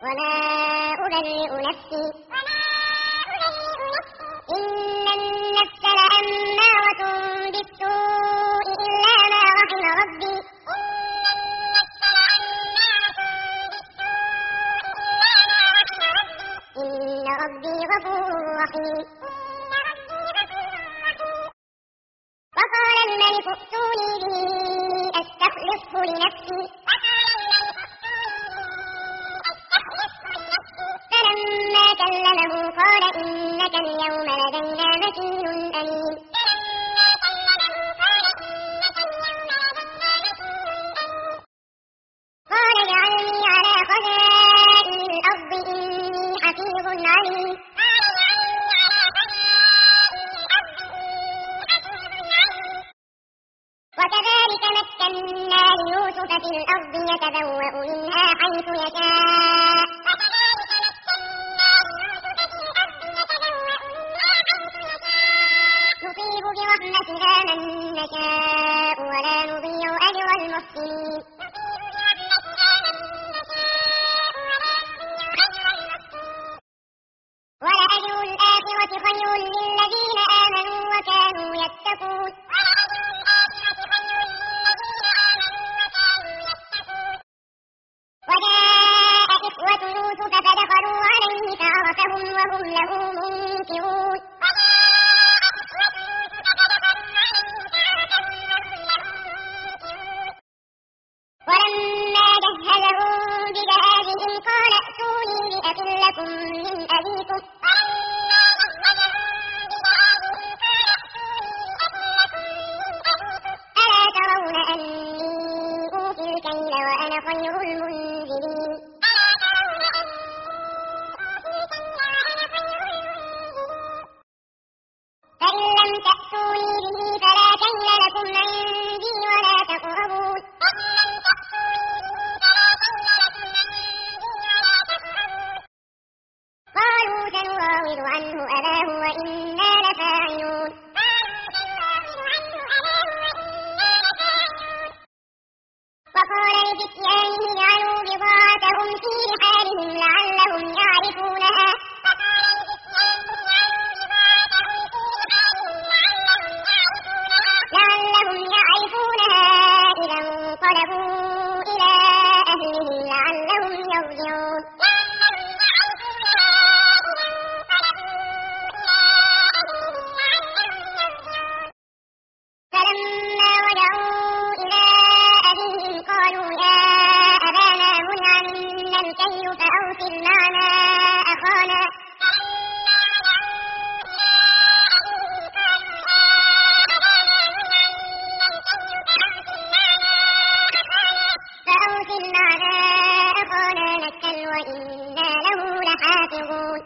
وما أبرئ نفسي إن النفس لأمارة بالسوء إلا ما رحم ربي إن ربي غفور رحيم. وقال الملك ائتوني به أستخلصه لنفسي فلما كلمه قال إنك اليوم لدينا مكين أمين. قال اجعلني على خزائن الأرض إني حفيظ عليم. وكذلك مكنا ليوسف في الأرض يتبوأ منها حيث يشاء نصيب برحمتنا من نشاء ولا نضيع أجر المحسنين. ولأجر الآخرة خير للذين آمنوا وكانوا يتقون. وجاء إخوة يوسف فدخلوا عليه فعرفهم وهم له منكرون. ولما جهزهم بجهازهم قال ائتوني بأخ لكم من أبيكم ألا ترون أني أوفي الكيل وأنا خير المنزلين. فإن لم تأتوني به فلا كيل لكم عندي ولا تقربون. قالوا سنراود عنه أباه وإنا لفاعلون. وقال لفتيانه اجعلوا بضاعتهم في رحالهم لعلهم يعرفونها إذا انقلبوا إلى أهلهم لعلهم يرجعون. فلما رجعوا إلى أبيهم قالوا يا أبانا منع منا الكيل فأرسل معنا أخانا نكتل وإنا له لحافظون.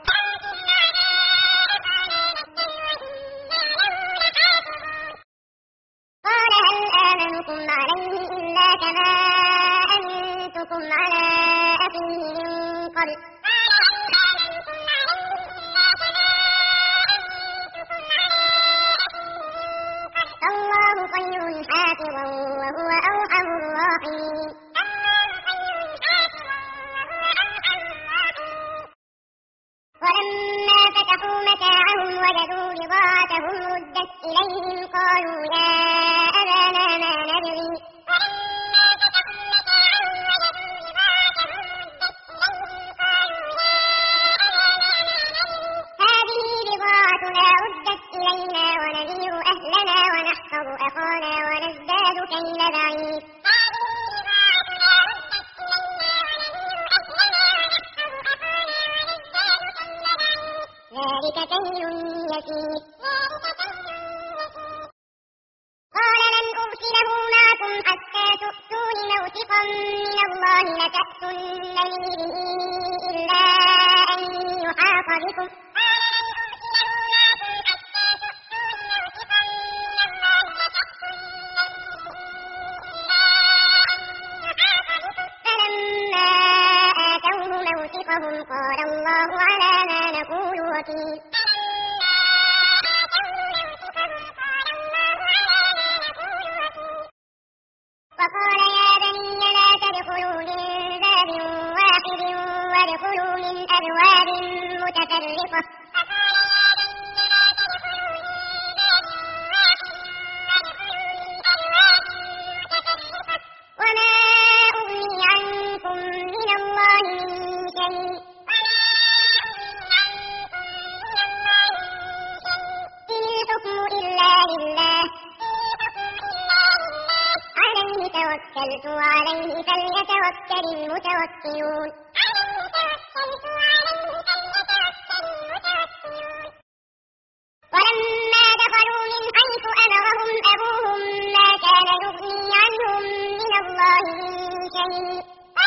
قال هل آمنكم عليه إلا كما أمنتكم على أخيه من قبل الله خير حافظا وهو أرحم الراحمين. ولما فتحوا متاعهم وجدوا بضاعتهم ردت إليهم قالوا يا أبانا ما نبغي هذه بضاعتنا ردت إلينا ونمير أهلنا ونحفظ أخانا ونزداد كيل بعيد ذلك كيل يسير. قال لن أرسله معكم حتى تؤتون موثقا من الله لتأتونني به إلا أن يحاط بكم فلما آتوه موثقهم قال الله على ما نقول وكيل. وقال يا بني لا تدخلوا من باب واحد ادخلوا من أبواب متفرقة وما أغني عنكم من الله من شيء إن الحكم إلا لله عليه توكلت وعليه فليتوكل المتوكلون ولما دخلوا من حيث أمرهم أبوهم ما كان يغني عنهم من الله من شيء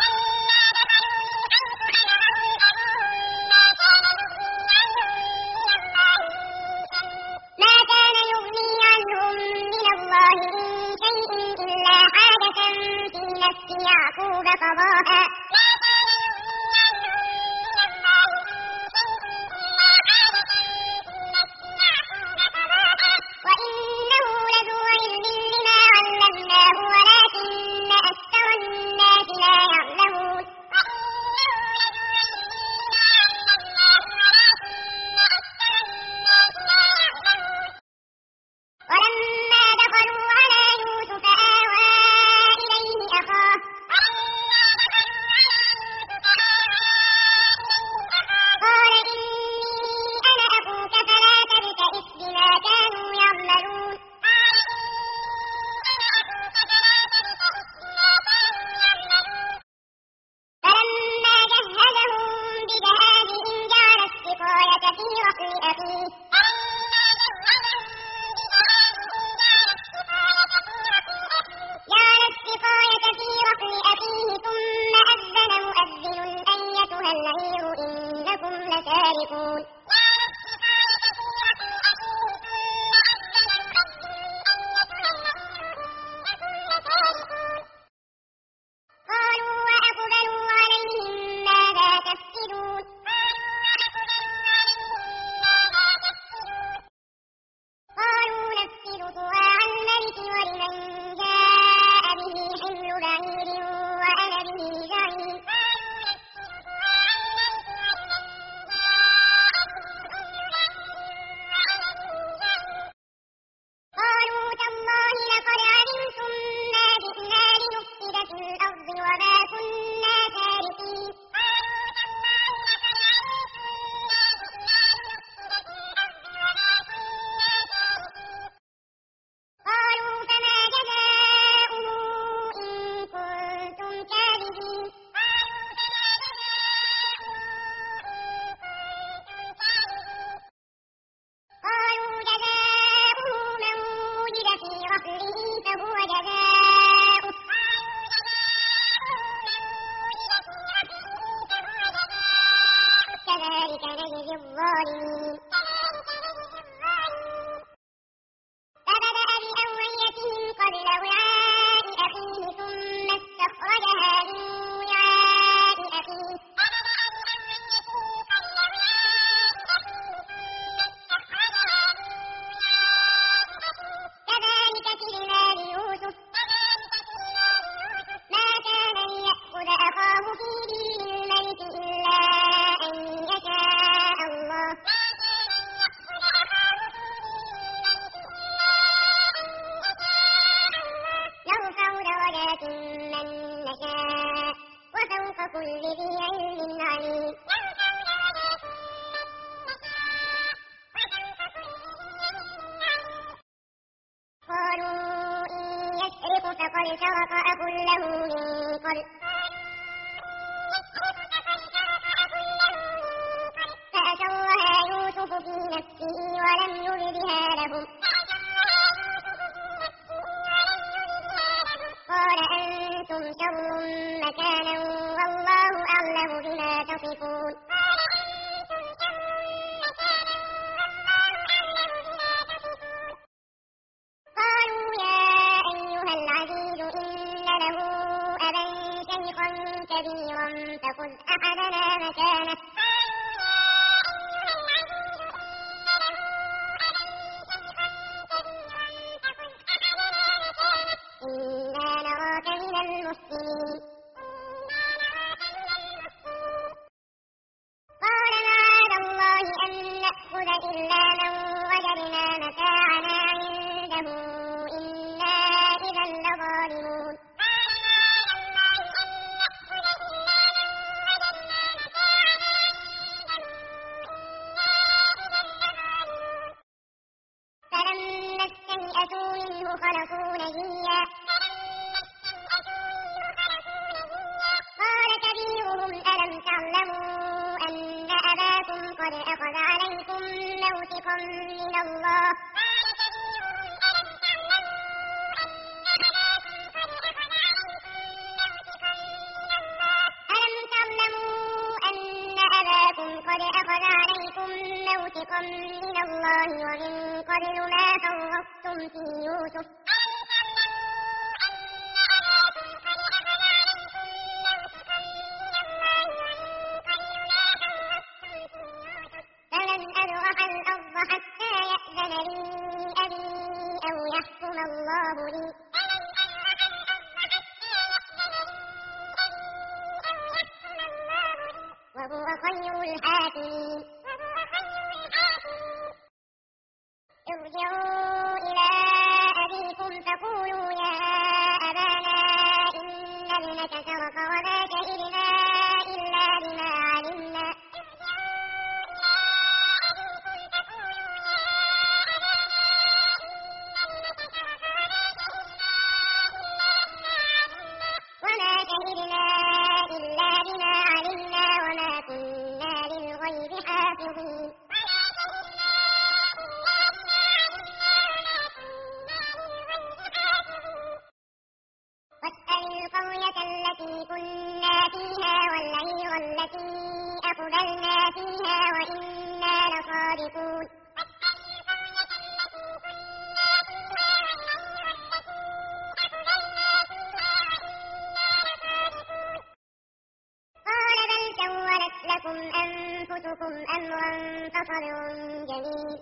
ما كان يغني عنهم من الله من شيء إلا حاجة في نفس يعقوب قضاها وإنه لذو علم لما علمناه ولكن أكثر الناس لا يعلمون ولما دخلوا على يوسف آوى إليه أخاه قال إني أنا أخوك فلا تبتئس بما كانوا يعملون فلما جهزهم بجهازهم جعل السقاية في رحل أخيه ثم أذن مؤذن أيتها العير إنكم لسارقون قالوا وأقبلوا عليهم ماذا تفسدون قالوا نفسد صواع الملك ولمن جاء به حمل بعير وأنا به زعيم قالوا تالله لقد علمتم ما جئنا لنفسد في الأرض وما كنا سارقين قالوا فما جزاؤه إن كنتم كاذبين قالوا جزاؤه من وجد في رحله فهو جزاؤه كذلك نجزي الظالمين فبدأ بأوعيتهم قبل وعاء أخيه ثم استخرجها من وعاء أخيه كذلك كدنا ليوسف ما كان ليأخذ أخاه في دين الملك إلا أن يشاء الله نرفع درجات من نشاء وفوق كل ذي علم عليم قالوا إن يسرق فقد سرق أخ له من قبل فأسرها يوسف في نفسه ولم يبدها لهم قال أنتم شر مكانا والله أعلم بما تصفون قالوا يا أيها العزيز إن له أبا شيخا كبيرا فخذ أحدنا مكانه إنا نراك من المحسنين قد أخذ عليكم موثقا من الله ألم تعلموا أن أباكم قد أخذ عليكم موثقا من الله ومن قبل ما فرطتم في يوسف فمن أبرح الأرض حتى يأذن لي أبي أو يحكم الله لي وهو خير الحاكمين ارجعوا إلى أبيكم فقولوا يا أبانا إن ابنك سرق وما شهدنا إلا بما علمنا وما كنا للغيب حافظين واسأل القرية التي كنا فيها والعير التي أقبلنا فيها وإنا لصادقون قال بل سولت لكم أنفسكم أمرا فصبر جميل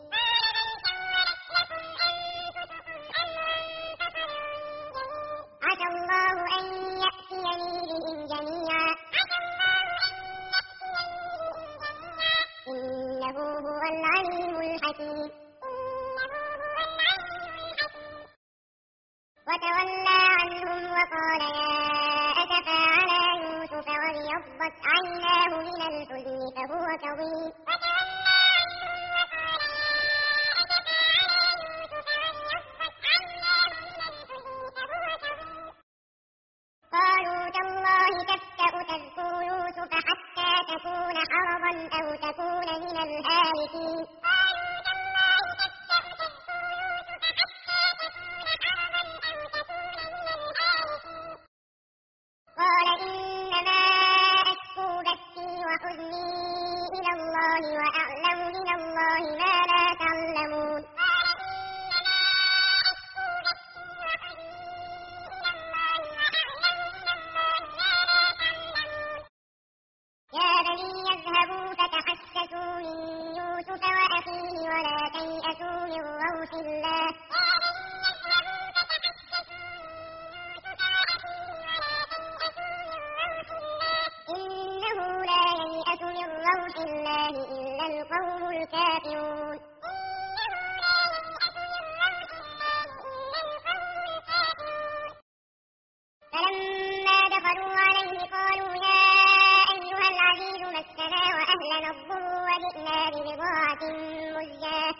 عسى الله أن يأتيني بهم جميعا إنه هو العليم الحكيم وتولى عنهم وقال يا أسفى على يوسف وابيضت عيناه من الحزن فهو كظيم قالوا تالله تفتأ تذكر يوسف حتى تكون حرضا أو تكون من الهالكين قال إنما أشكو بثي وحزني إلى الله وأعلم من الله ما لا تعلمون يا بني اذهبوا فتحسسوا من يوسف وأخيه ولا تيأسوا من روح الله إنه لا ييأس من روح الله إلا القوم الكافرون فلما دخلوا عليه قالوا يا أيها العزيز مسنا وأهلنا الضر وجئنا ببضاعة مزجاة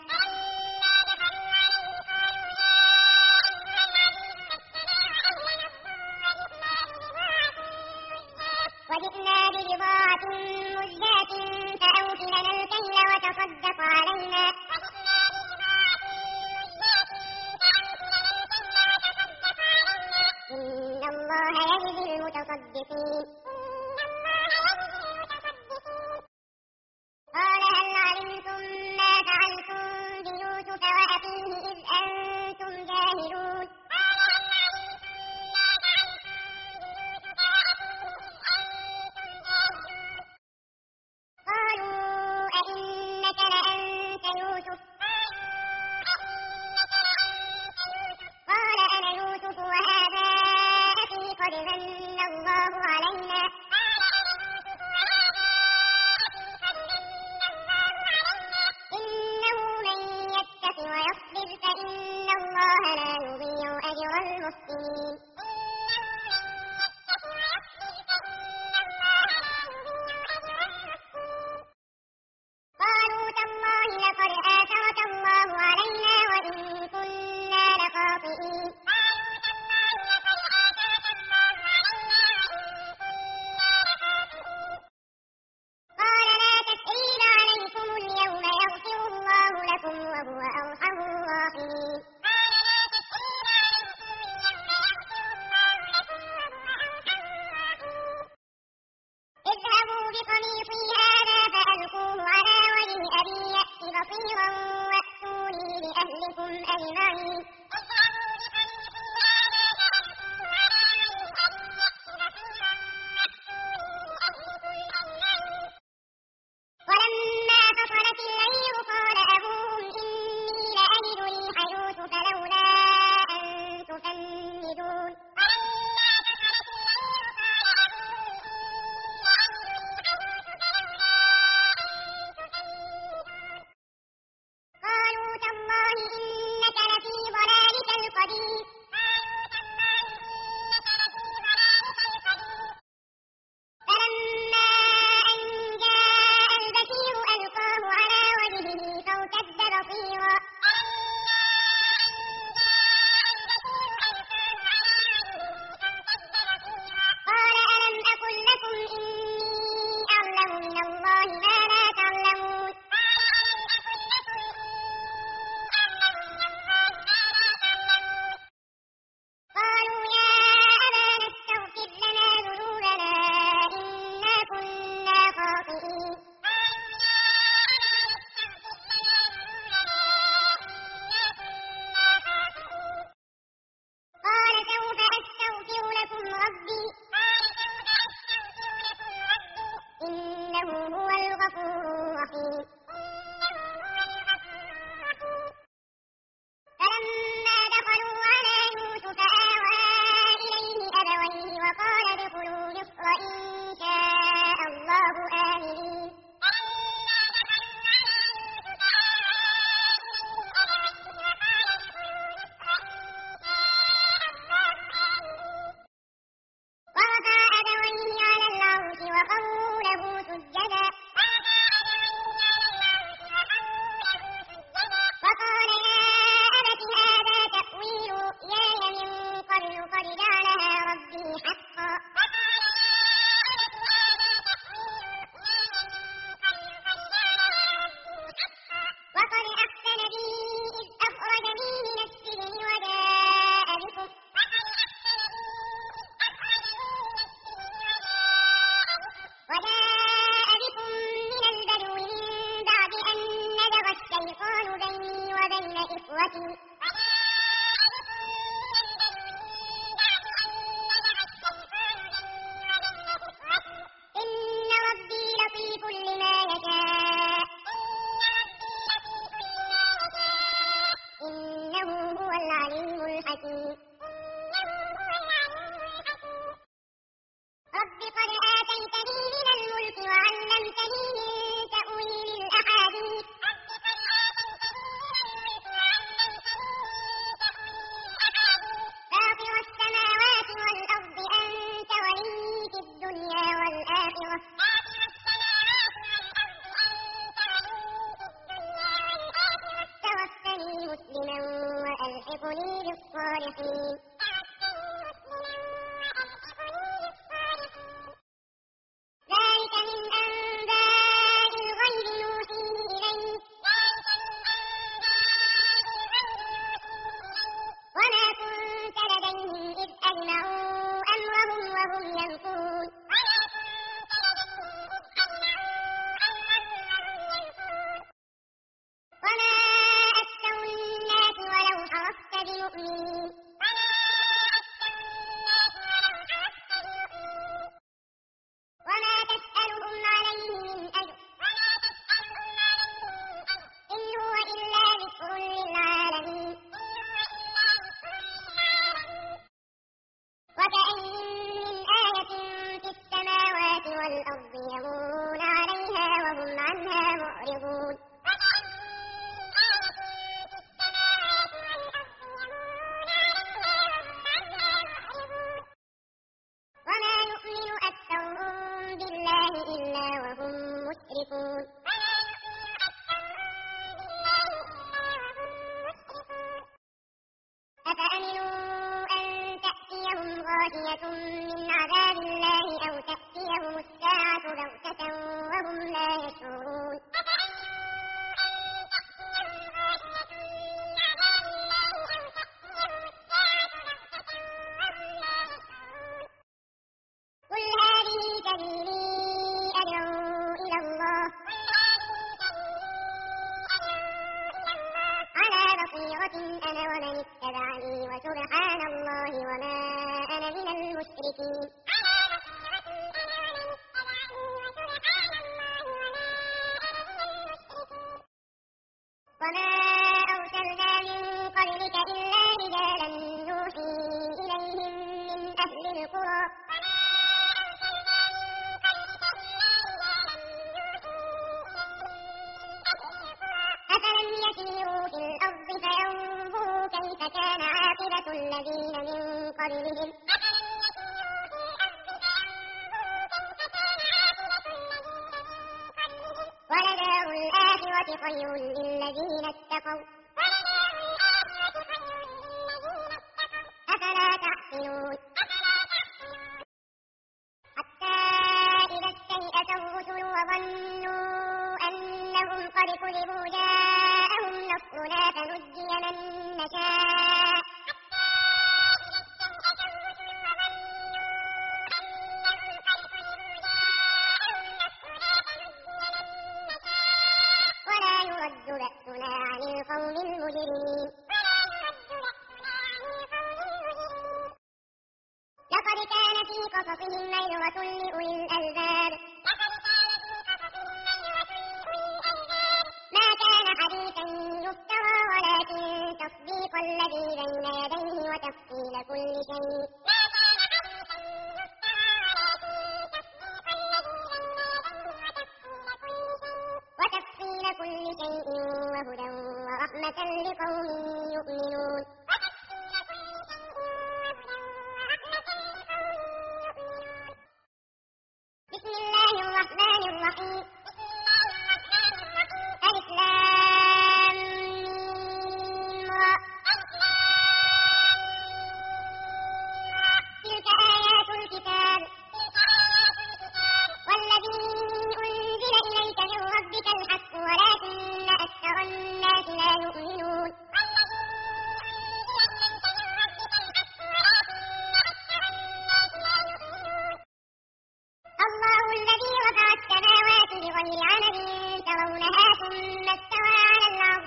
فأوف لنا الكيل وتصدق علينا إن الله يجزي المتصدقين قال هل علمتم ما فعلتم بيوسف وأخيه إذ أنتم جاهلون قالوا أئنك لأنت يوسف قال أنا يوسف وهذا أخي قد من الله علينا إنه من يتق ويصبر فإن الله لا يضيع أجر المحسنين قالوا تالله لقد آثرك الله علينا وإن كنا لخاطئين قال لا تثريب عليكم لكم وهو أرحم الراحمين. اذهبوا بقميصي هذا فألقوه على وجه أبي يأت بصيرا وأتوني بأهلكم أجمعين. ولما فصلت العير قال أبوهم إني لأجد ريح يوسف لولا أن تفندون. قالوا تالله إنك لفي ضلالك القديم. فلما أن جاء البشير ألقاه على وجهه فارتد بصيرا قال ألم أقل لكم إني أعلم من الله ما لا تعلمون. قالوا يا أبانا استغفر لنا ذنوبنا إنا كنا خاطئين. قال سوف أستغفر لكم ربي إنه هو الغفور الرحيم. فلما دخلوا على يوسف آوى إليه أبويه وقال ادخلوا مصر إن شاء الله آمنين. ورفع أبويه على العرش وخروا له سجدا وقال يا أبت هذا تأويل رؤياي من قبل قد جعلها ربي حقا. وقد أحسن بي إذ أخرجني من السجن وجاء بكم من البدو من بعد أن نزغ الشيطان بيني وبين إخوتي إن ربي لطيف لما يشاء إنه هو العليم الحكيم. رب قد آتيتني من الملك وعلمتني من تأويل الأحاديث فاطر السماوات والأرض أنت ولي في الدنيا والآخرة توفني مسلما وألحقني بالصالحين. ذلك من أنباء الغيب نوحيه إليك وما كنت لديهم إذ أجمعوا أمرهم وهم يمكرون. وما أكثر الناس ولو حرصت بمؤمنين وما تسألهم عليه من أجر إن هو إلا ذكر للعالمين. وكأين من آية في السماوات والأرض يمرون عليها وهم عنها معرضون. وما يؤمن أكثرهم بالله إلا وهم مشركون. أفأمنوا أن تأتيهم غاشية من عذاب الله أو تأتيهم الساعة بغتة وهم لا يشعرون. وما أرسلنا من قبلك إلا رجالا نوحي إليهم من أهل القرى أفلم يسيروا في الأرض فينظروا كيف كان عاقبة الذين من قبلهم ولدار الآخرة خير للذين اتقوا أفلا تعقلون حتى إذا استيأس الرسل وظنوا أنهم قد كذبوا جاءهم نصرنا فنجي من نشاء ولا يرد بأسنا عن القوم المجرمين لقد كان في قصصهم عبرة لأولي الألباب ما كان حديثا يفترى ولكن تصديق الذي بين يديه وتفصيل كل شيء وهدى ورحمة لقوم يؤمنون بسم الله الرحمن الرحيم ألف لام ميم را تلك آيات الكتاب والذي أنزل إليك من ربك الحق ولكن أكثر الناس لا يؤمنون الله الذي رفع السماوات بغير عمد ترونها ثم استوى على العرش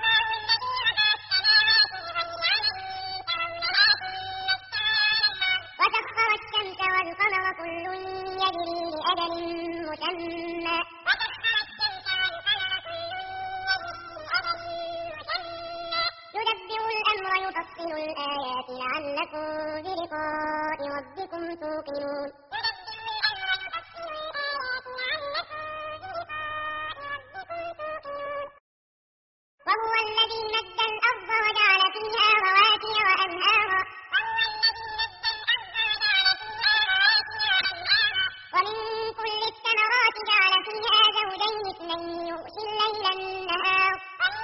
وسخر الشمس والقمر كل يجري لأجل مسمى يدبر الأمر يفصل الآيات لعلكم بلقاء ربكم توقنون وهو الذي مد الأرض وجعل فيها رواسي وأنهارا ومن كل الثمرات جعل فيها زوجين اثنين يغشي الليل النهار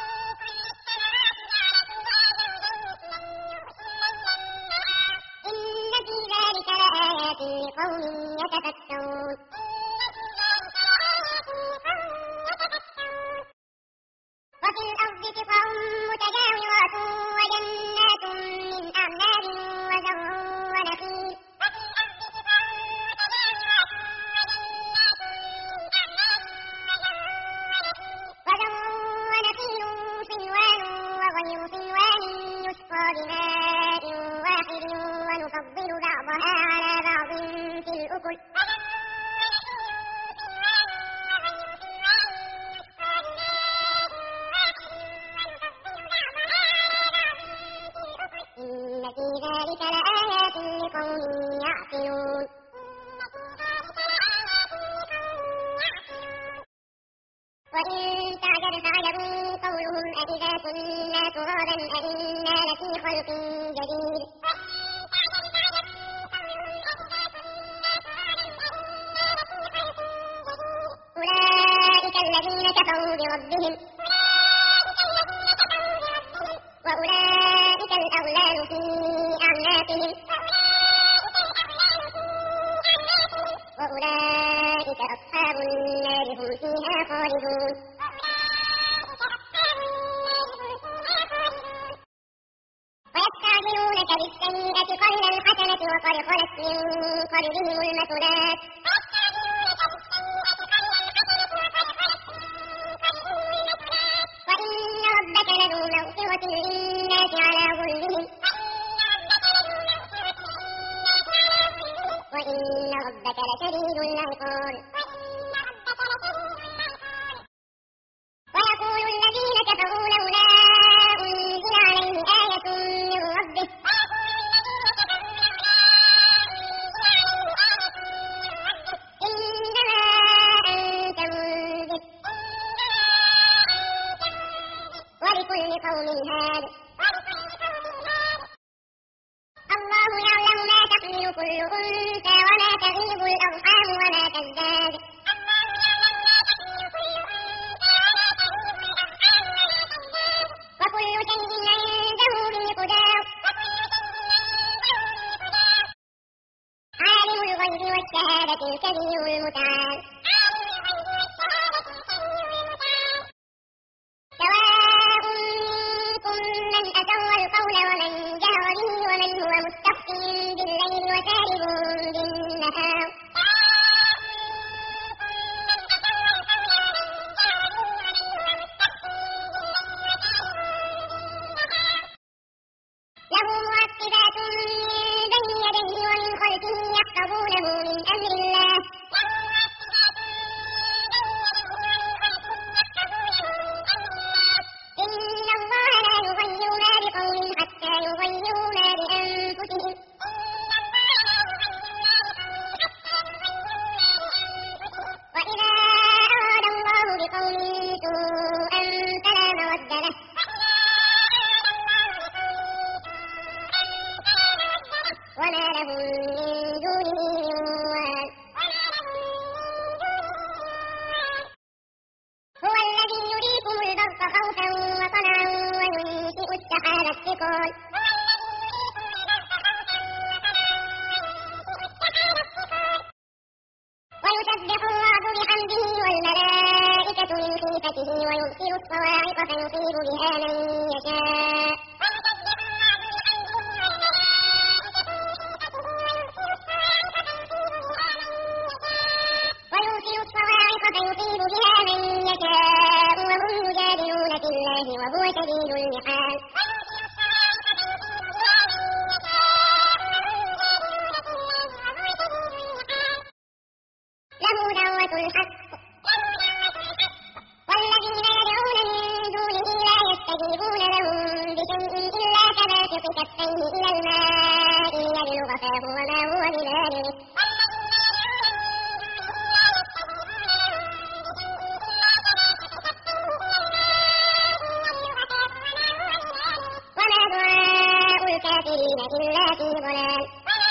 إن في ذلك لآيات لقوم يتفكرون وفي الأرض قطع متجاورات وجنات من أعناب وزرع ونخيل صنوان وغير صنوان يسقى بماء واحد ونفضل بعضها على بعض في الأكل إن في ذلك لآيات لقوم يعقلون وإن تعجب فعجب قولهم أإذا كنا ترابا أإنا لفي خلق جديد أولئك الذين كفروا بربهم وأولئك الأغلال في أعناقهم وأولئك أصحاب النار هم فيها خالدون ويستعجلونك بالسيئة قبل الحسنة وقد خلت من قبلهم المثلات وإن ربك لذو مغفرة للناس على ظلمهم وإن ربك لشديد العقاب ويقول الذين كفروا لولا هاد الله يعلم ما تحمل كل أنثى وما تغيض الأرحام وما تزداد وكل شيء عنده بمقدار عالم الغيب والشهادة الكبير المتعال سواء منكم من أسر القول ومن جهر به ومن هو مستخف بالليل وسارب بالنهار له معقبات من بين يديه ومن خلفه يحفظونه من أمر الله إن الله لا يغير ما بقوم حتى يغيروا ما بأنفسهم وإذا أراد الله بقوم سوءا فلا مرد له وما لهم من دونه من وال هو الذي يريكم البرق خوفا وطمعا وينشئ السحاب الثقال ويسبح الرعد بحمده والملائكة من خيفته ويرسل الصواعق فيصيب بها من يشاء فيصيب بها من يشاء وهم يجادلون في الله وهو شديد المحال له دعوة الحق والذين يدعون من دونه لا يستجيبون لهم بشيء إلا كباسط كفيه إلى الماء ليبلغ فاه وما هو ببالغه وما دعاء الكافرين إلا في ضلال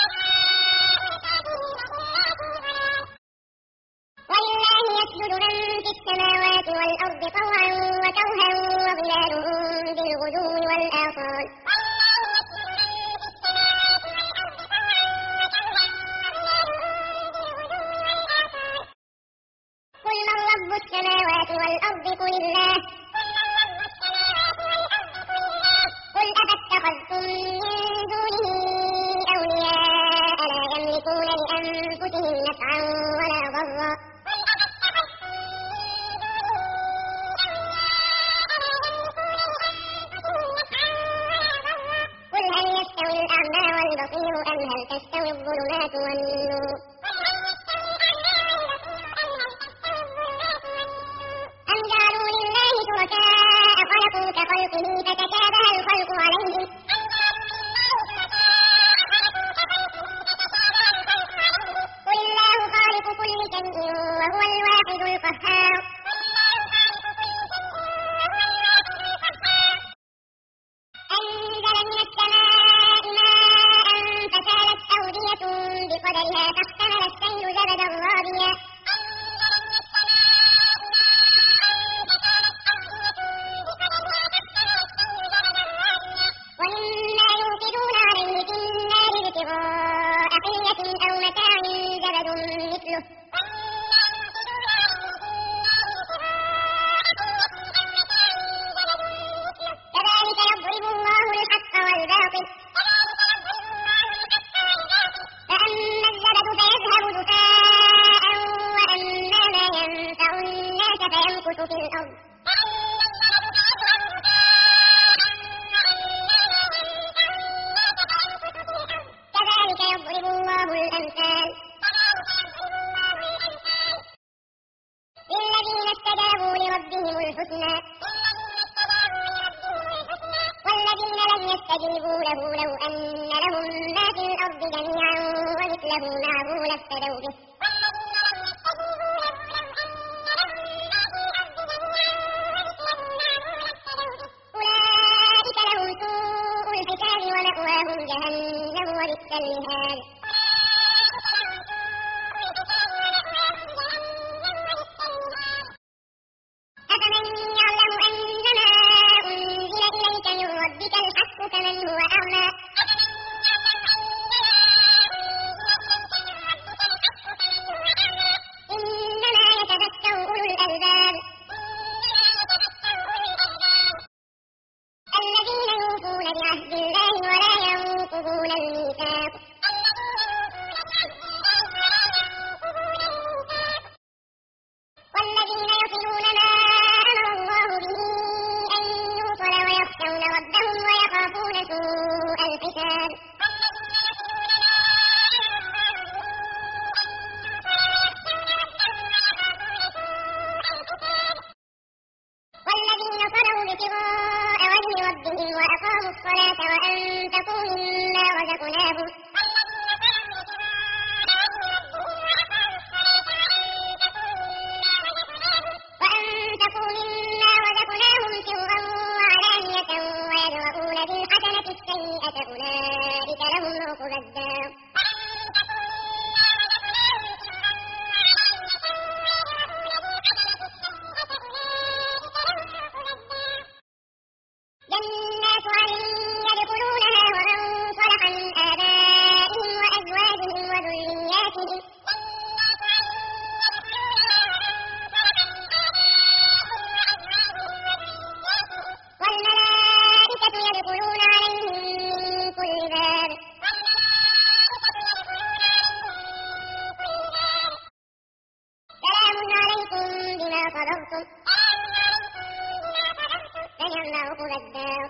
ولله يسجد من في السماوات والأرض طوعا وكرها وظلالهم بالغدو والآصال قل من رب السماوات والأرض قل الله قل أفاتخذتم من دونه أولياء لا يملكون لأنفسهم نفعا ولا ضرا قل هل يستوي الأعمى والبصير أم هل تستوي الظلمات والنور أم جعلوا لله شركاء خلقوا كخلقه فتشابه الخلق عليهم قل الله خالق كل شيء وهو الواحد القهار أنزل من السماء ماء فسالت أودية بقدرها فاحتمل السيل زبدا رابيا ومما يوقدون عليه في النار ابتغاء حلية أو متاع زبد مثله كذلك يضرب الله الحق والباطل فأما الزبد فيذهب جفاء وأما ما ينفع الناس فيمكث في الأرض كذلك يضرب الله الأمثال للذين استجابوا لربهم الحسنى والذين لم يستجيبوا له لو أن لهم ما في الأرض جميعا ومثله معه لافتدوا به ابتغاء وجه ربهم وأقاموا الصلاة وأنفقوا مما رزقناهم سرا وعلانية ويدرؤون بالحسنة السيئة أولئك لهم عقبى الدار جنات عدن يدخلونها ومن صلح من آبائهم وأزواجهم وذرياتهم والملائكة يدخلون عليهم من كل باب سلام عليكم بما صبرتم فنعم عقبى الدار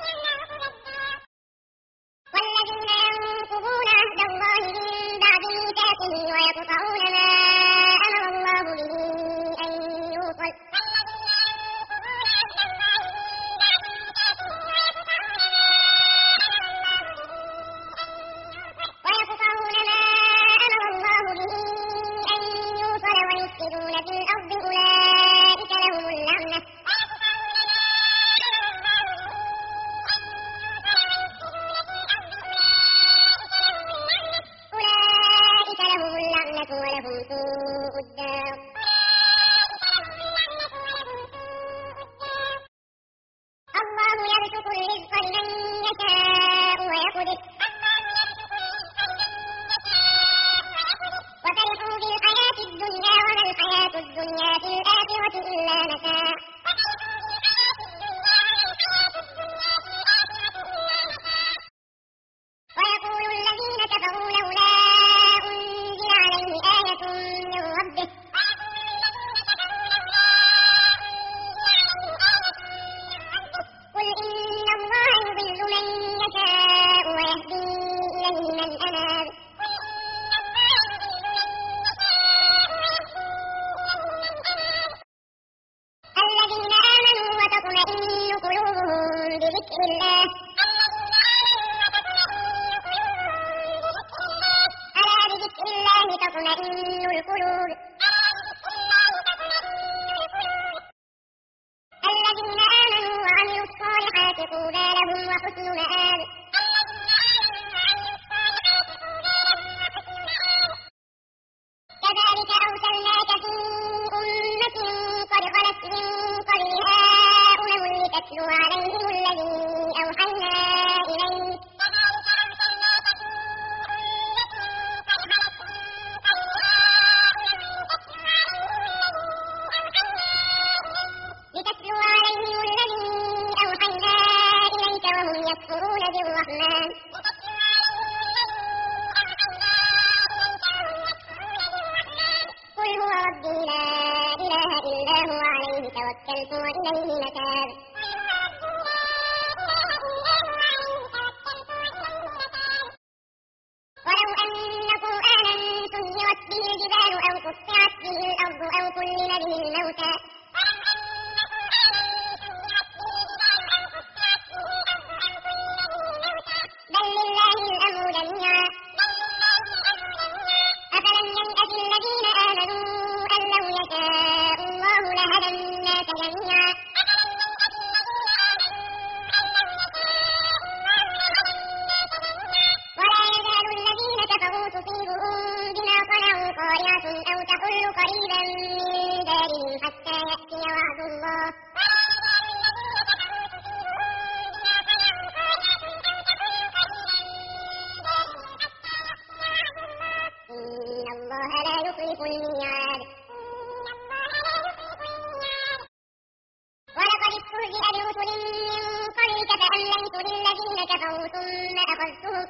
والذين ينقضون عهد الله من بعد ميثاقه ويقطعون ما أمر الله به أن يوصل ويفسدون في الأرض أولئك لهم اللعنة ولهم سوء الدار الله يبسط الرزق لمن يشاء ويقدر وفرحوا بالحياة الدنيا وما الحياة الدنيا في الآخرة إلا متاع ويقول الذين كفروا لولا أنزل عليه آية من ربه قل إن الله يضل من يشاء ويهدي إليه من أناب الذين آمنوا وتطمئن قلوبهم بذكر الله ألا بذكر الله تطمئن القلوب الذين آمنوا وعملوا الصالحات طوبى لهم وحسن مآب كذلك أرسلناك في أمة قد خلت من قبلها أمم لتتلو عليهم الذي أوحينا إليك وهم يكفرون بالرحمن قل هو ربي لا إله إلا هو عليه توكلت وإليه متاب ولو أن قرآنا سيرت به الجبال أو قطعت به الأرض أو كلم به الموتى بل لله الأمر جميعا أفلم ييأس الذين آمنوا أن لو يشاء الله لهدى الناس جميعا ولا يزال الذين كفروا تصيبهم بما صنعوا قارعة أو تحل قريبا من دارهم حتى يأتي وعد الله إن الله لا يخلف الميعاد ولقد استهزئ برسل من قبلك فأمليت للذين كفروا ثم أخذتهم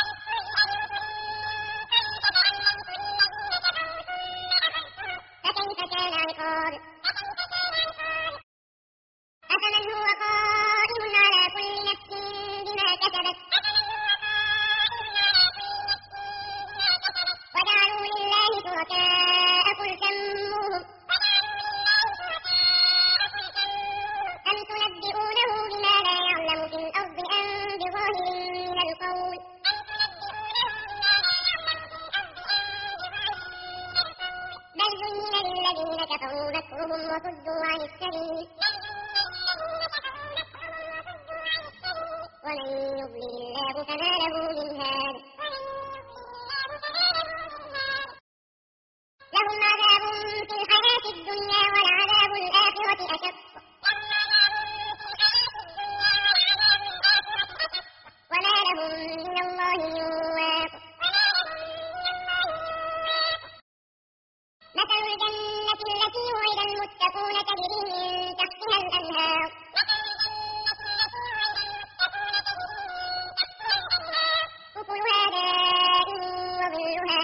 فكيف كان عقاب أفمن هو قائم على كل نفس بما كسبت وجعلوا لله شركاء قل سموهم أم تنبئونه عن السبيل ومن يضلل الله فما له من هاد لهم عذاب في الحياة الدنيا ولعذاب الآخرة أشق وما لهم من الله من واق مثل الجنة التي وعد المتقون تجري من تحتها الأنهار أكلها دائم وظلها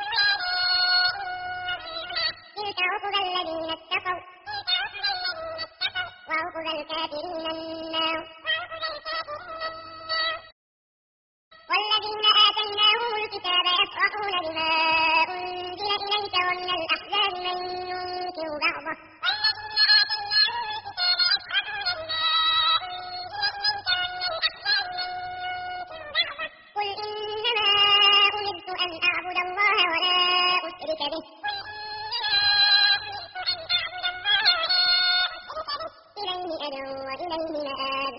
تلك عقبى الذين اتقوا وعقبى الكافرين النار والذين آتيناهم الكتاب يفرحون بما أنزل إليك ومن الأحزاب من ينكر بعضه قل إنما أمرت أن أعبد الله ولا أشرك به إليه أدعو وإليه مآب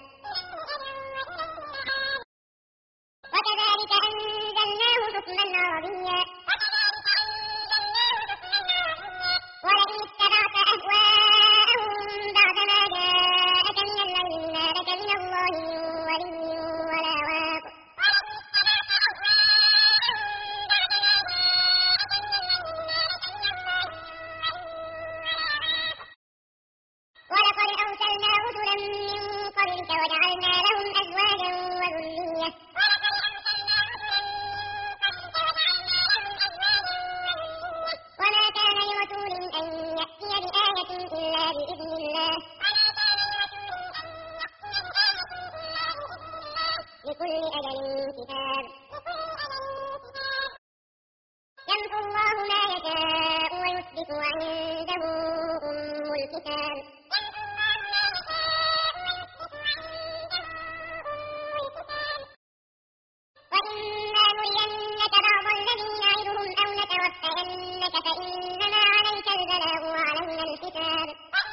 وكذلك أنزلناه حكما عربيا ولئن اتبعت أهواءهم بعدما جاءك من العلم ما لك من الله من ولي ولا واق ولقد أرسلنا رسلا من قبلك وجعلنا لهم أزواجا وذرية وما كان لرسول أن يأتي بآية إلا بإذن الله لكل أجل كتاب يمحو الله ما يشاء ويثبت وعنده أم الكتاب وإما نرينك بعض الذي نعدهم أو نتوفينك فإنما عليك البلاغ وعلينا الحساب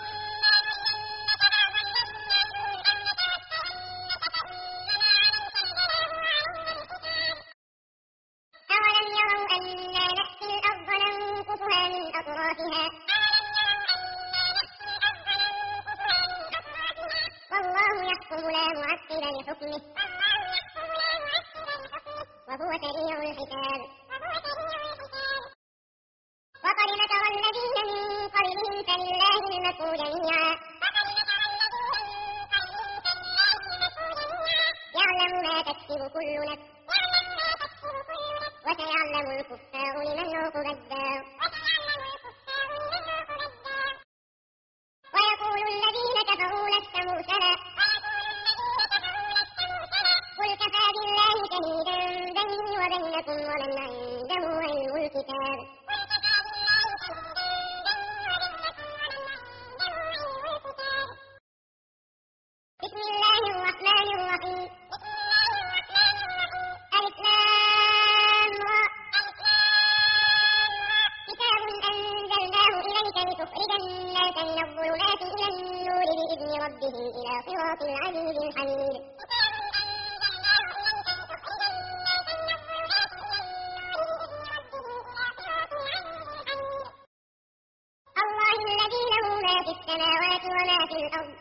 أولم يروا أنا نأتي الأرض ننقصها من أطرافها والله يحكم لا معقب لحكمه وهو سريع الحساب وقد مكر الذين من قبلهم فلله المكر جميعا يعلم ما تكسب كل نفس وسيعلم الكفار لمن عقبى الدار ويقول الذين كفروا لست مرسلا قل كفى بالله شهيدا بيني وبينكم ومن عنده علم الكتاب بسم الله الرحمن الرحيم ألف لام را كتاب أنزلناه إليك لتخرج الناس من الظلمات إلى النور بإذن ربهم إلى صراط العزيز الحميد الله الذي له ما في السماوات وما في الأرض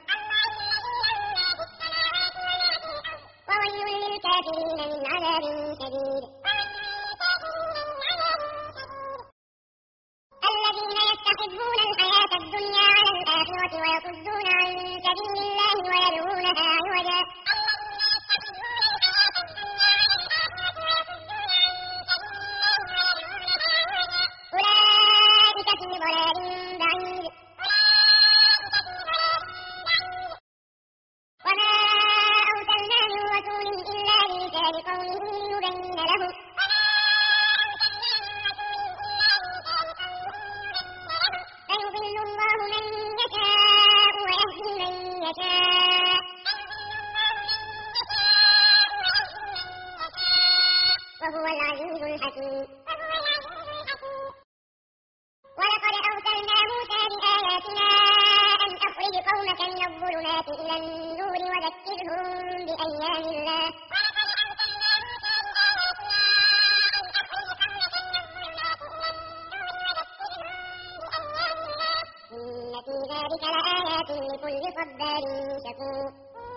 وويل للكافرين من عذاب شديد الذين يستحبون الحياة الدنيا على الآخرة ويصدون عن سبيل الله ويبغونها عوجا أولئك في ضلال بعيد وما أرسلنا من رسول إلا بلسان قومه ليبين لهم فيضل الله من يشاء ويهدي من يشاء الظلمات إلى النور وذكرهم بأيام الله إن في ذلك لآيات لكل صبار شكور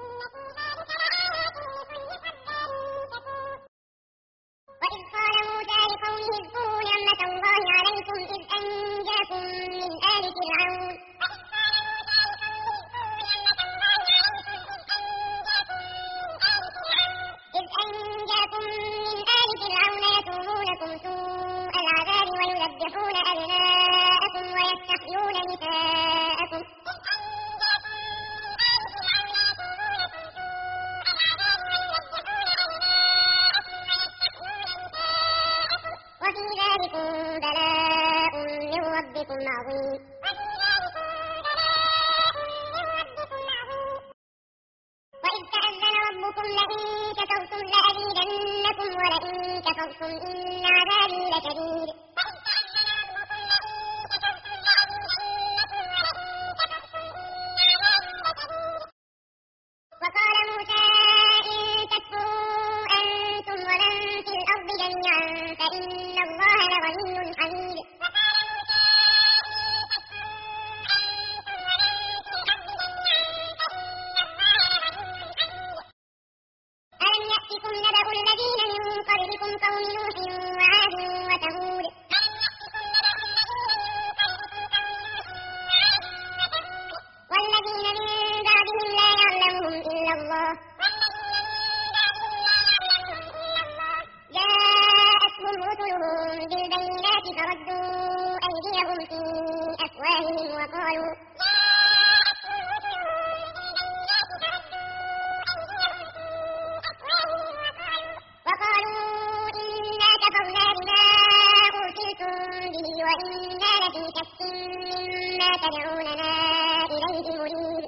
وإذ قال موسى لقومه اذكروا نعمة الله عليكم إذ أنجاكم من آل فرعون يسومونكم سوء العذاب ويذبحون أبناءكم ويستحيون نساءكم وفي ذلكم بلاء من ربكم عظيم وإذ تأذن ربكم لئن شكرتم لأزيدنكم ولئن كفرتم إن عذابي لشديد وقال موسى إن تكفروا أنتم ومن في الأرض جميعا فإن الله لغني حميد ألم يأتكم نبأ الذين من قبلكم قوم نوح وعاد وثمود والذين من بعدهم لا يعلمهم إلا الله جاءتهم رسلهم بالبينات فردوا أيديهم في أفواههم وقالوا إنا كفرنا بما أرسلتم به وإنا لفي شك مما تدعوننا إليه مريب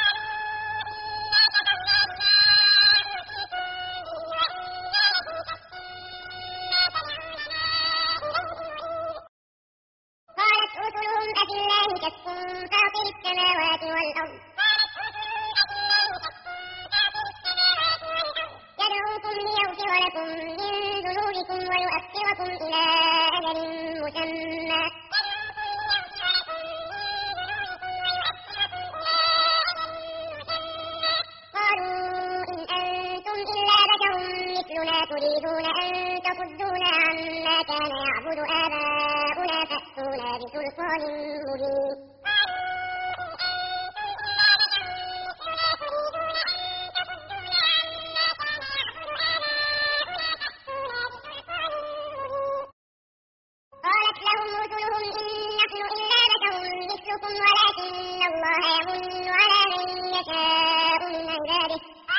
قالت رسلهم أفي الله شك فاطر السماوات والأرض يدعوكم ليغفر لكم من ذنوبكم ويؤخركم إلى أجل مسمى قالوا إن أنتم إلا بشر مثلنا تريدون أن تصدونا عما كان يعبد آباؤنا فأتونا بسلطان مبين قالت لهم رسلهم إن نحن إلا بشر مثلكم ولكن الله يمن على من يشاء من عباده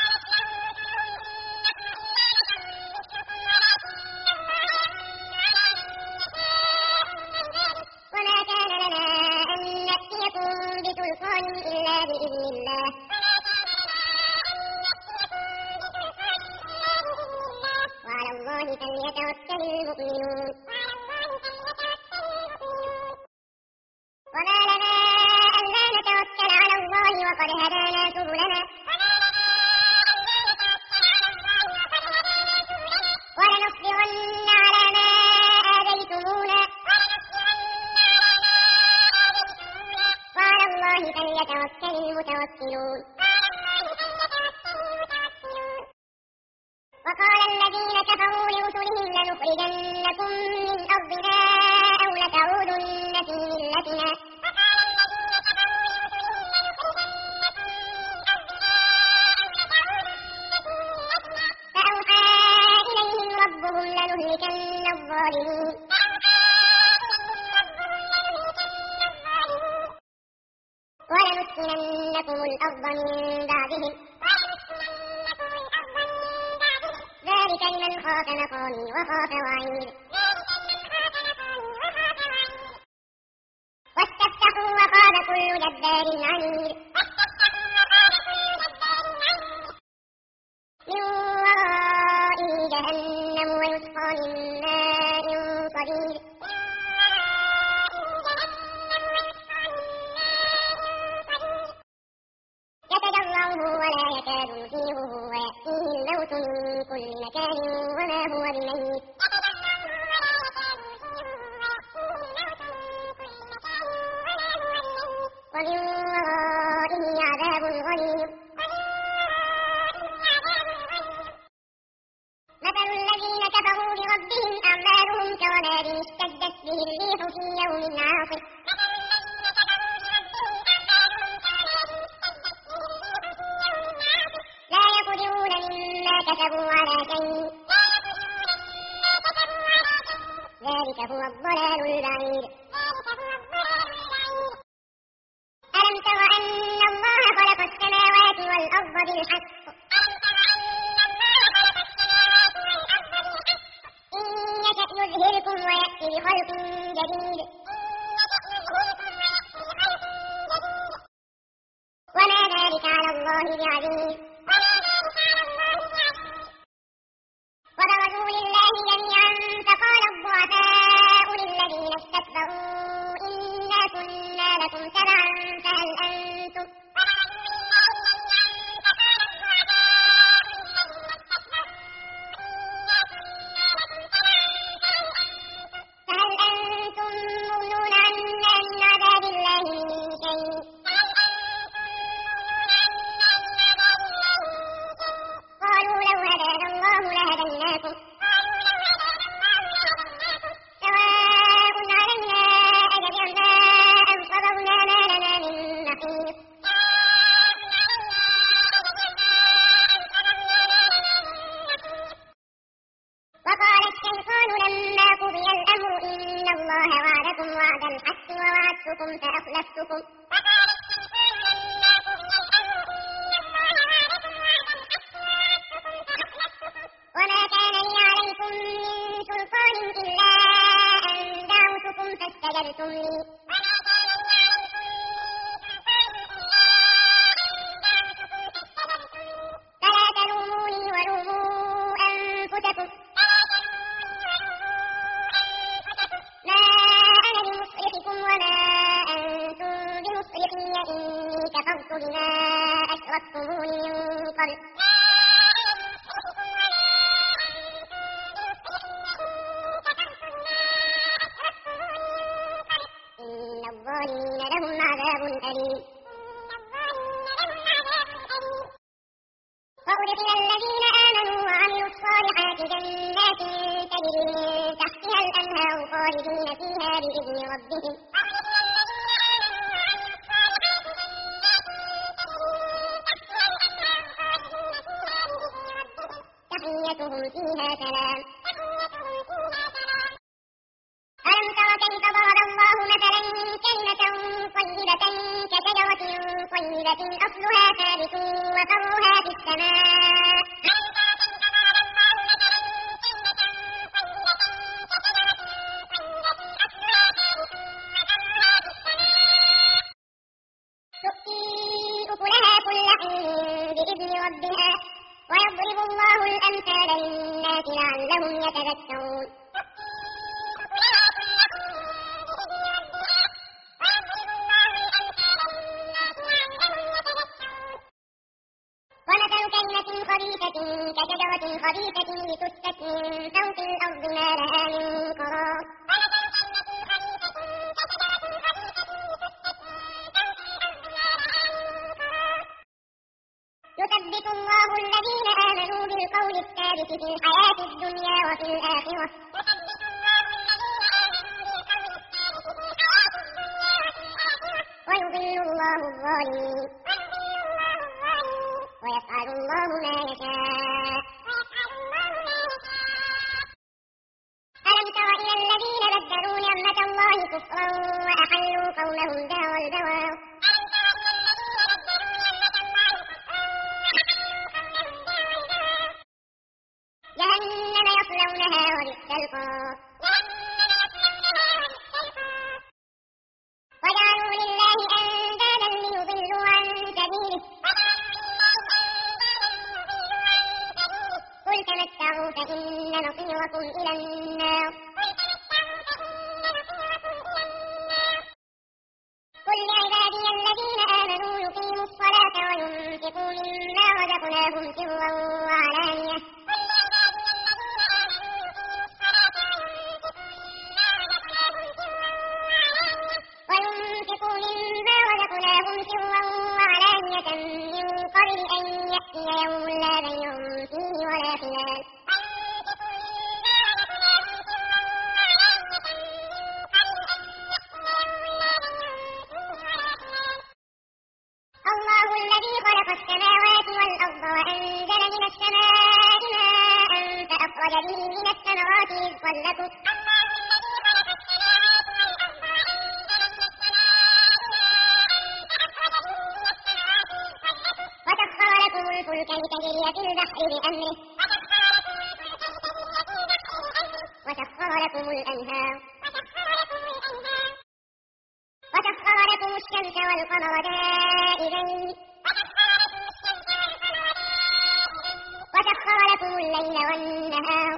وما كان لنا أن نأتيكم بسلطان إلا بإذن الله وعلى الله فليتوكل المؤمنون وما لنا ألا نتوكل على الله وقد هدانا سبلنا ولنصبرن على ما آذيتمونا وعلى الله فليتوكل المتوكلون وقال الذين كفروا لرسلهم لنخرجنكم من أرضنا أو لتعودن في ملتنا فأوحى إليهم ربهم لنهلكن الظالمين ولنسكننكم الأرض من بعدهم ذلك لمن خاف مقامي وخاف وعيد واستفتحوا وخاب كل جبار عنيد من ورائه جهنم ويسقى من ماء صديد أبصاره ولا يكاد يزيغه ويأتيه الموت من كل مكان وما هو بميت ومن ورائه عذاب غليظ. مثل الذين كفروا بربهم أعمالهم كرماد اشتدت به الريح في يوم عاصف لا يقدرون مما كسبوا على شيء ذلك هو الضلال البعيد. ألم تر أن الله خلق السماوات والأرض بالحق إن يشأ يذهبكم ويأتي بخلق جديد وما ذلك على الله بعزيز. وبرزوا لله جميعا فقال الضعفاء للذين استكبروا إنا كنا لكم تبعا فهل أنتم مغنون عنا من عذاب الله من شيء قالوا لو هدانا الله لهديناكم سواء علينا أجزعنا أم صبرنا ما لنا من محيص. وقال الشيطان لما قضي الأمر إن الله وعدكم وعد الحق ووعدتكم فأخلفتكم وما كان لي عليكم من سلطان إلا أن دعوتكم فاستجبتم لي فلا تلوموني ولوموا أنفسكم ما أنا بمصرخكم وما أنتم بمصرخي إني كفرت بما أشركتموني من قبل إن الظالمين لهم عذاب أليم. وأدخل الذين آمنوا وعملوا الصالحات جنات تجري من تحتها الأنهار خالدين فيها بإذن ربهم تحيتهم فيها سلام. ألم تر كيف ضرب الله مثلا كلمة طيبة كشجرة طيبة أصلها ثابت وفرعها في السماء تؤتي أكلها كل حين بإذن ربها ويضرب الله الأمثال للناس لعلهم يتذكرون. ومثل كلمة خبيثة كشجرة خبيثة لتسكت من فوق الأرض ما لها من قرار. يثبت الله الذين آمنوا بالقول الثابت في الحياة الدنيا وفي الآخرة ويضل الله الظالمين ويفعل الله ما يشاء. ألم تر إلى الذين بدلوا نعمة الله كفرا وأحلوا قومهم دار البوار جهنم يصلونها وبئس القرار. وجعلوا لله أندادا ليضلوا عن سبيله قل تمتعوا فإن مصيركم إلى النار. قل لعبادي الذين آمنوا يقيموا الصلاة وينفقوا ولينفقوا مما رزقناهم سرا وعلانية من قبل أن يأتي يوم لا بيع فيه ولا خلال الله الذي خلق السماوات والأرض وأنزل من السماء ماء فأخرج به من الثمرات رزقا لكم وسخر لكم الفلك لتجري في البحر بأمره وسخر لكم الأنهار وسخر لكم الشمس والقمر دائبين وسخر لكم الليل والنهار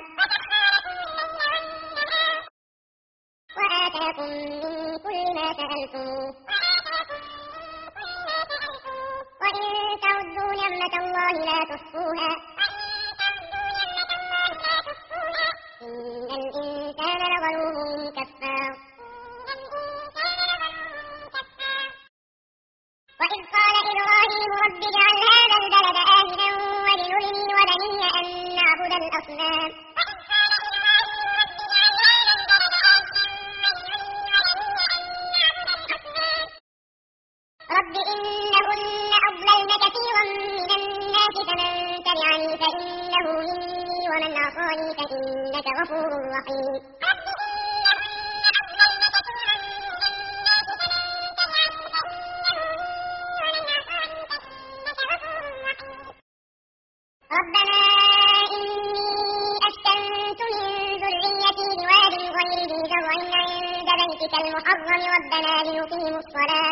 وآتاكم من كل ما سألتموه وإن تعدوا نعمة الله لا تحصوها إن الإنسان لظلوم كفار وإذ قال إبراهيم رب اجعل هذا البلد آمنا واجنبني وبني أن نعبد الأصنام رب إنهن أضللن كثيرا من الناس فمن تبعني فإنه مني ومن عصاني فإنك غفور رحيم ربنا إني أسكنت من ذريتي بواد غير ذي زرع عند بيتك المحرم ربنا ليقيموا الصلاة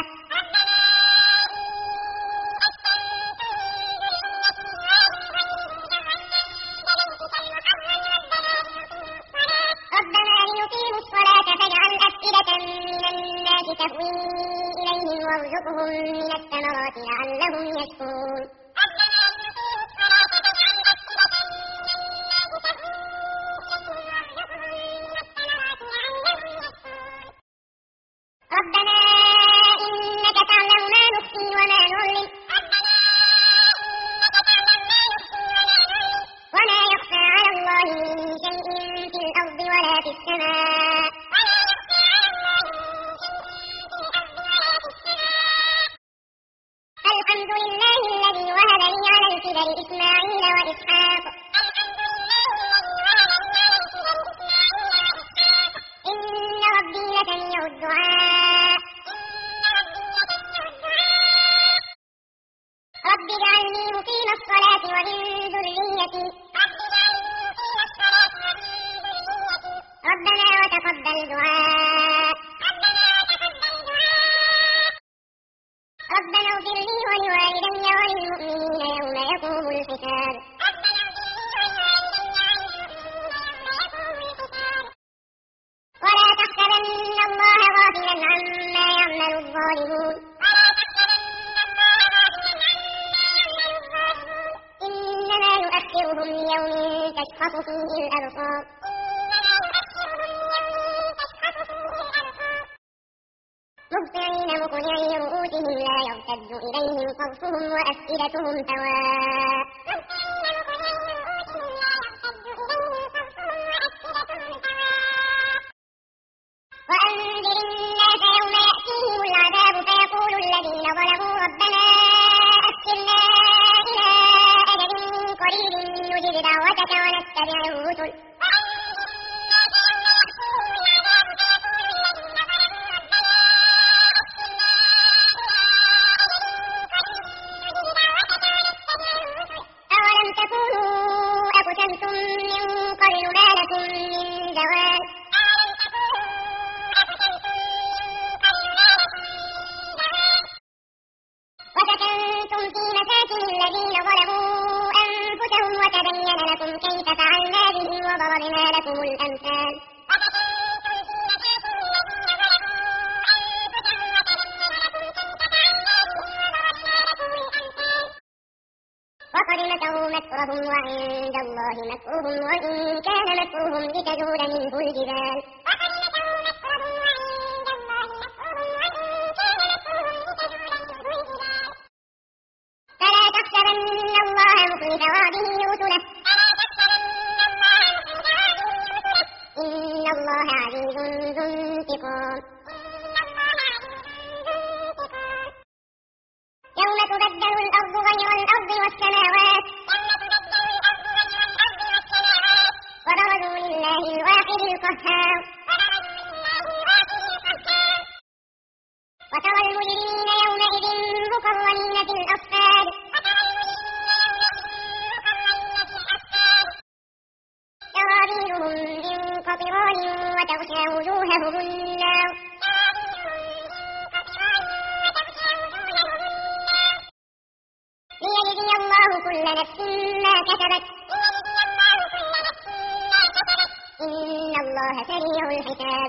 فاجعل أفئدة من الناس تهوي إليهم وارزقهم من الثمرات لعلهم يشكرون ربنا إنك تعلم ما نخفي وما نعلن وما يخفى على الله من شيء في الأرض ولا في السماء الحمد لله الذي وهب لي على الكبر إسماعيل وإسحاق إن ربي لسميع الدعاء رب اجعلني مقيم الصلاة ومن ذريتي ربنا وتقبل دعاء ربنا اغفر لي ولوالدي وللمؤمنين يوم يقوم الحساب ولا تحسبن الله غافلا عما يعمل الظالمون إنما يؤخرهم ليوم تشخص فيه الأبصار مهطعين مقنعي رؤوسهم لا يرتد إليهم طرفهم وأفئدتهم سواء وأنذر الناس يوم يأتيهم العذاب فيقول الذين ظلموا ربنا أخرنا إلى أجل قريب نجب دعوتك ونتبع الرسل أولم تكونوا أقسمتم من قبل ما لكم من زوال وسكنتم في مساكن الذين ظلموا أنفسهم وتبين لكم كيف فعلنا بهم وضربنا لكم الأمثال وقد مكروا مكرهم وعند الله مكرهم وإن كان مكرهم لتزول منه الجبال فلا تحسبن الله مخلف وعده رسله إن الله عزيز ذو انتقام يوم تبدل الأرض غير الأرض والسماوات وبرزوا لله الواحد القهار وترى المجرمين يومئذ مقرنين في الأصفاد سرابيلهم من قطران وتغشى وجوههم النار ليجزي الله كل نفس ما كسبت إن الله سريع الحساب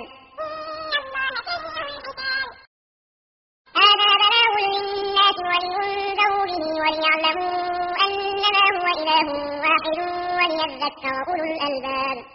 هذا بلاغ للناس ولينذروا به وليعلموا أنما هو إله واحد وليذكر أولو الألباب